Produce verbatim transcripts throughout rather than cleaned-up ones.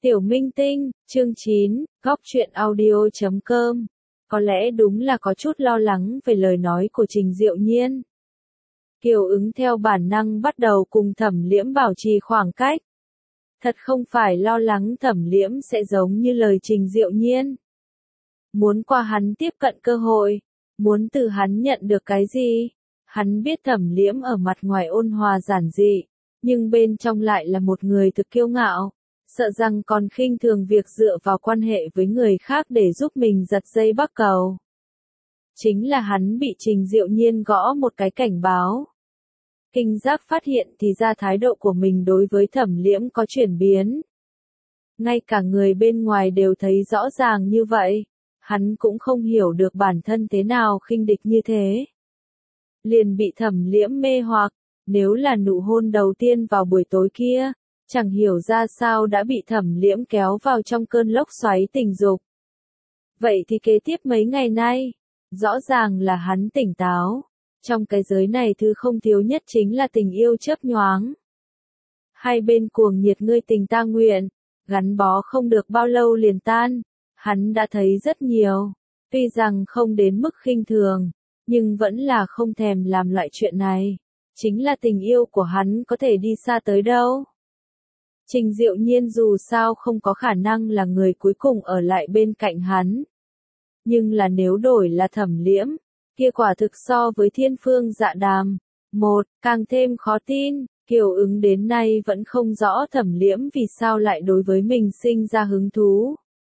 Tiểu Minh Tinh, chương chín, góc truyện audio chấm com. Có lẽ đúng là có chút lo lắng về lời nói của Trình Diệu Nhiên. Kiều Ứng theo bản năng bắt đầu cùng Thẩm Liễm bảo trì khoảng cách. Thật không phải lo lắng Thẩm Liễm sẽ giống như lời Trình Diệu Nhiên. Muốn qua hắn tiếp cận cơ hội, muốn từ hắn nhận được cái gì. Hắn biết Thẩm Liễm ở mặt ngoài ôn hòa giản dị, nhưng bên trong lại là một người thực kiêu ngạo. Sợ rằng còn khinh thường việc dựa vào quan hệ với người khác để giúp mình giật dây bắc cầu. Chính là hắn bị Trình Diệu Nhiên gõ một cái cảnh báo. Kinh giác phát hiện thì ra thái độ của mình đối với Thẩm Liễm có chuyển biến. Ngay cả người bên ngoài đều thấy rõ ràng như vậy, hắn cũng không hiểu được bản thân thế nào khinh địch như thế. Liền bị Thẩm Liễm mê hoặc, nếu là nụ hôn đầu tiên vào buổi tối kia, chẳng hiểu ra sao đã bị Thẩm Liễm kéo vào trong cơn lốc xoáy tình dục. Vậy thì kế tiếp mấy ngày nay, rõ ràng là hắn tỉnh táo. Trong cái giới này thứ không thiếu nhất chính là tình yêu chớp nhoáng. Hai bên cuồng nhiệt ngươi tình ta nguyện, gắn bó không được bao lâu liền tan. Hắn đã thấy rất nhiều, tuy rằng không đến mức khinh thường, nhưng vẫn là không thèm làm loại chuyện này. Chính là tình yêu của hắn có thể đi xa tới đâu. Trình Diệu Nhiên dù sao không có khả năng là người cuối cùng ở lại bên cạnh hắn. Nhưng là nếu đổi là Thẩm Liễm, kia quả thực so với Thiên Phương Dạ Đàm. Một, càng thêm khó tin, Kiều Ứng đến nay vẫn không rõ Thẩm Liễm vì sao lại đối với mình sinh ra hứng thú.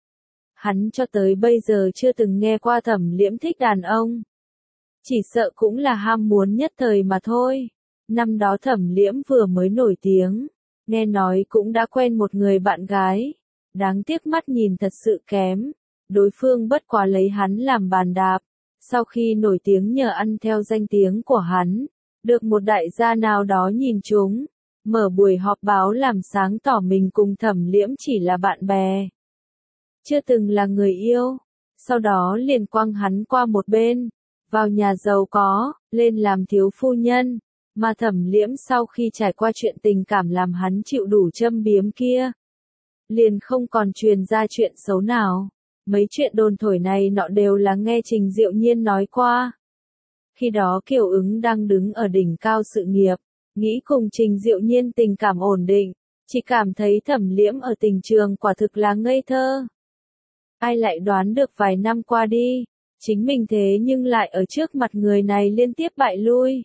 Hắn cho tới bây giờ chưa từng nghe qua Thẩm Liễm thích đàn ông. Chỉ sợ cũng là ham muốn nhất thời mà thôi. Năm đó Thẩm Liễm vừa mới nổi tiếng. Nghe nói cũng đã quen một người bạn gái, đáng tiếc mắt nhìn thật sự kém, đối phương bất quá lấy hắn làm bàn đạp, sau khi nổi tiếng nhờ ăn theo danh tiếng của hắn, được một đại gia nào đó nhìn chúng, mở buổi họp báo làm sáng tỏ mình cùng Thẩm Liễm chỉ là bạn bè, chưa từng là người yêu, sau đó liền quăng hắn qua một bên, vào nhà giàu có, lên làm thiếu phu nhân. Mà Thẩm Liễm sau khi trải qua chuyện tình cảm làm hắn chịu đủ châm biếm kia, liền không còn truyền ra chuyện xấu nào. Mấy chuyện đồn thổi này nọ đều là nghe Trình Diệu Nhiên nói qua. Khi đó Kiều Ứng đang đứng ở đỉnh cao sự nghiệp, nghĩ cùng Trình Diệu Nhiên tình cảm ổn định, chỉ cảm thấy Thẩm Liễm ở tình trường quả thực là ngây thơ. Ai lại đoán được vài năm qua đi, chính mình thế nhưng lại ở trước mặt người này liên tiếp bại lui.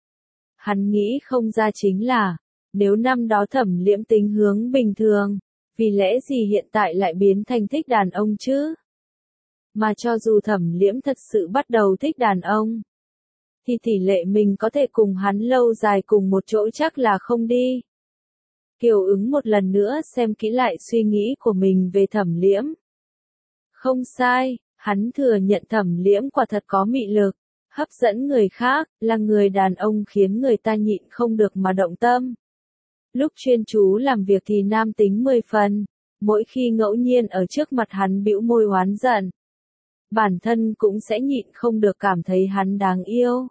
Hắn nghĩ không ra chính là, nếu năm đó Thẩm Liễm tính hướng bình thường, vì lẽ gì hiện tại lại biến thành thích đàn ông chứ? Mà cho dù Thẩm Liễm thật sự bắt đầu thích đàn ông, thì tỷ lệ mình có thể cùng hắn lâu dài cùng một chỗ chắc là không đi. Kiều Ứng một lần nữa xem kỹ lại suy nghĩ của mình về Thẩm Liễm. Không sai, hắn thừa nhận Thẩm Liễm quả thật có mị lực. Hấp dẫn người khác, là người đàn ông khiến người ta nhịn không được mà động tâm. Lúc chuyên chú làm việc thì nam tính mười phần, mỗi khi ngẫu nhiên ở trước mặt hắn bĩu môi oán giận. Bản thân cũng sẽ nhịn không được cảm thấy hắn đáng yêu.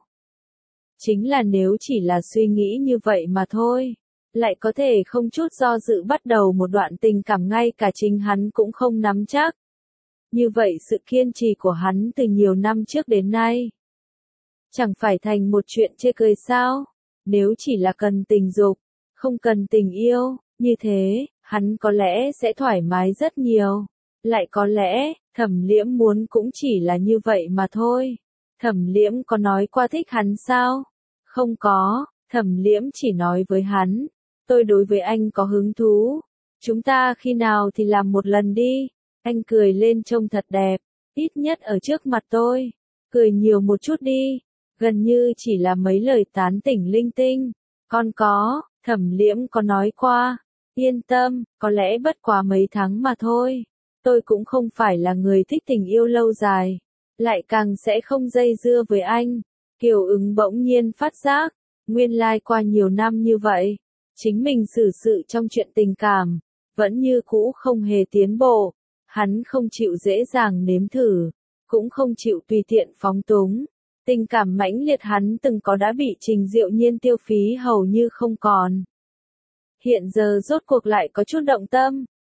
Chính là nếu chỉ là suy nghĩ như vậy mà thôi, lại có thể không chút do dự bắt đầu một đoạn tình cảm ngay cả chính hắn cũng không nắm chắc. Như vậy sự kiên trì của hắn từ nhiều năm trước đến nay, chẳng phải thành một chuyện chê cười sao? Nếu chỉ là cần tình dục, không cần tình yêu, như thế, hắn có lẽ sẽ thoải mái rất nhiều. Lại có lẽ, Thẩm Liễm muốn cũng chỉ là như vậy mà thôi. Thẩm Liễm có nói qua thích hắn sao? Không có, Thẩm Liễm chỉ nói với hắn, tôi đối với anh có hứng thú. Chúng ta khi nào thì làm một lần đi. Anh cười lên trông thật đẹp, ít nhất ở trước mặt tôi. Cười nhiều một chút đi. Gần như chỉ là mấy lời tán tỉnh linh tinh. Con có, Thẩm Liễm có nói qua. Yên tâm, có lẽ bất quá mấy tháng mà thôi. Tôi cũng không phải là người thích tình yêu lâu dài. Lại càng sẽ không dây dưa với anh. Kiều Ứng bỗng nhiên phát giác. Nguyên lai qua nhiều năm như vậy. Chính mình xử sự trong chuyện tình cảm. Vẫn như cũ không hề tiến bộ. Hắn không chịu dễ dàng nếm thử. Cũng không chịu tùy tiện phóng túng. Tình cảm mãnh liệt hắn từng có đã bị Trình Diệu Nhiên tiêu phí hầu như không còn. Hiện giờ rốt cuộc lại có chút động tâm,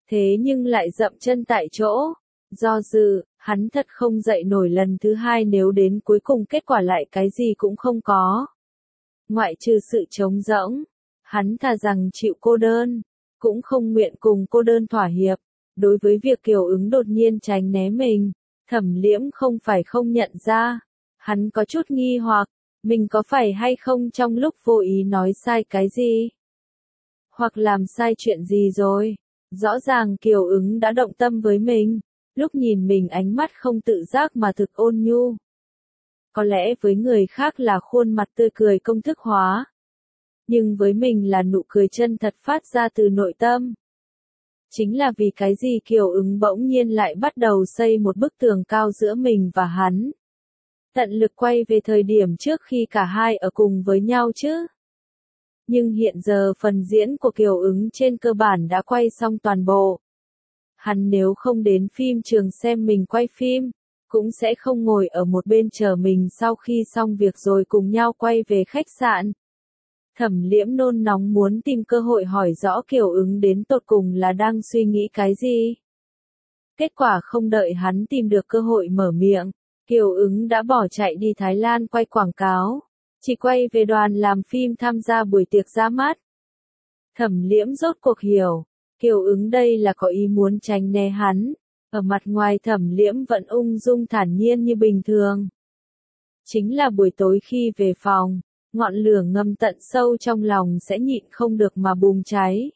thế nhưng lại dậm chân tại chỗ. Do dự, hắn thật không dậy nổi lần thứ hai nếu đến cuối cùng kết quả lại cái gì cũng không có. Ngoại trừ sự trống rỗng, hắn thà rằng chịu cô đơn, cũng không nguyện cùng cô đơn thỏa hiệp. Đối với việc Kiều Ứng đột nhiên tránh né mình, Thẩm Liễm không phải không nhận ra. Hắn có chút nghi hoặc, mình có phải hay không trong lúc vô ý nói sai cái gì? Hoặc làm sai chuyện gì rồi? Rõ ràng Kiều Ứng đã động tâm với mình, lúc nhìn mình ánh mắt không tự giác mà thực ôn nhu. Có lẽ với người khác là khuôn mặt tươi cười công thức hóa, nhưng với mình là nụ cười chân thật phát ra từ nội tâm. Chính là vì cái gì Kiều Ứng bỗng nhiên lại bắt đầu xây một bức tường cao giữa mình và hắn. Tận lực quay về thời điểm trước khi cả hai ở cùng với nhau chứ. Nhưng hiện giờ phần diễn của Kiều Ứng trên cơ bản đã quay xong toàn bộ. Hắn nếu không đến phim trường xem mình quay phim, cũng sẽ không ngồi ở một bên chờ mình sau khi xong việc rồi cùng nhau quay về khách sạn. Thẩm Liễm nôn nóng muốn tìm cơ hội hỏi rõ Kiều Ứng đến tột cùng là đang suy nghĩ cái gì. Kết quả không đợi hắn tìm được cơ hội mở miệng, Kiều Ứng đã bỏ chạy đi Thái Lan quay quảng cáo, chỉ quay về đoàn làm phim tham gia buổi tiệc ra mắt. Thẩm Liễm rốt cuộc hiểu, Kiều Ứng đây là có ý muốn tránh né hắn, ở mặt ngoài Thẩm Liễm vẫn ung dung thản nhiên như bình thường. Chính là buổi tối khi về phòng, ngọn lửa ngầm tận sâu trong lòng sẽ nhịn không được mà bùng cháy.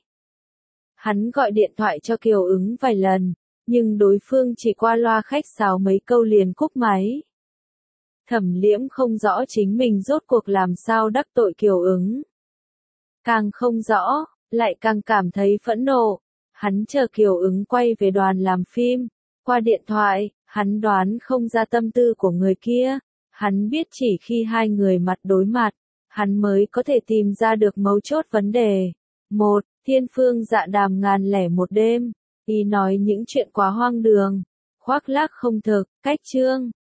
Hắn gọi điện thoại cho Kiều Ứng vài lần, nhưng đối phương chỉ qua loa khách sáo mấy câu liền cúp máy. Thẩm Liễm không rõ chính mình rốt cuộc làm sao đắc tội Kiều Ứng. Càng không rõ, lại càng cảm thấy phẫn nộ. Hắn chờ Kiều Ứng quay về đoàn làm phim. Qua điện thoại, hắn đoán không ra tâm tư của người kia. Hắn biết chỉ khi hai người mặt đối mặt, hắn mới có thể tìm ra được mấu chốt vấn đề. Một, Thiên Phương Dạ Đàm ngàn lẻ một đêm. Y nói những chuyện quá hoang đường, khoác lác không thực, cách chương.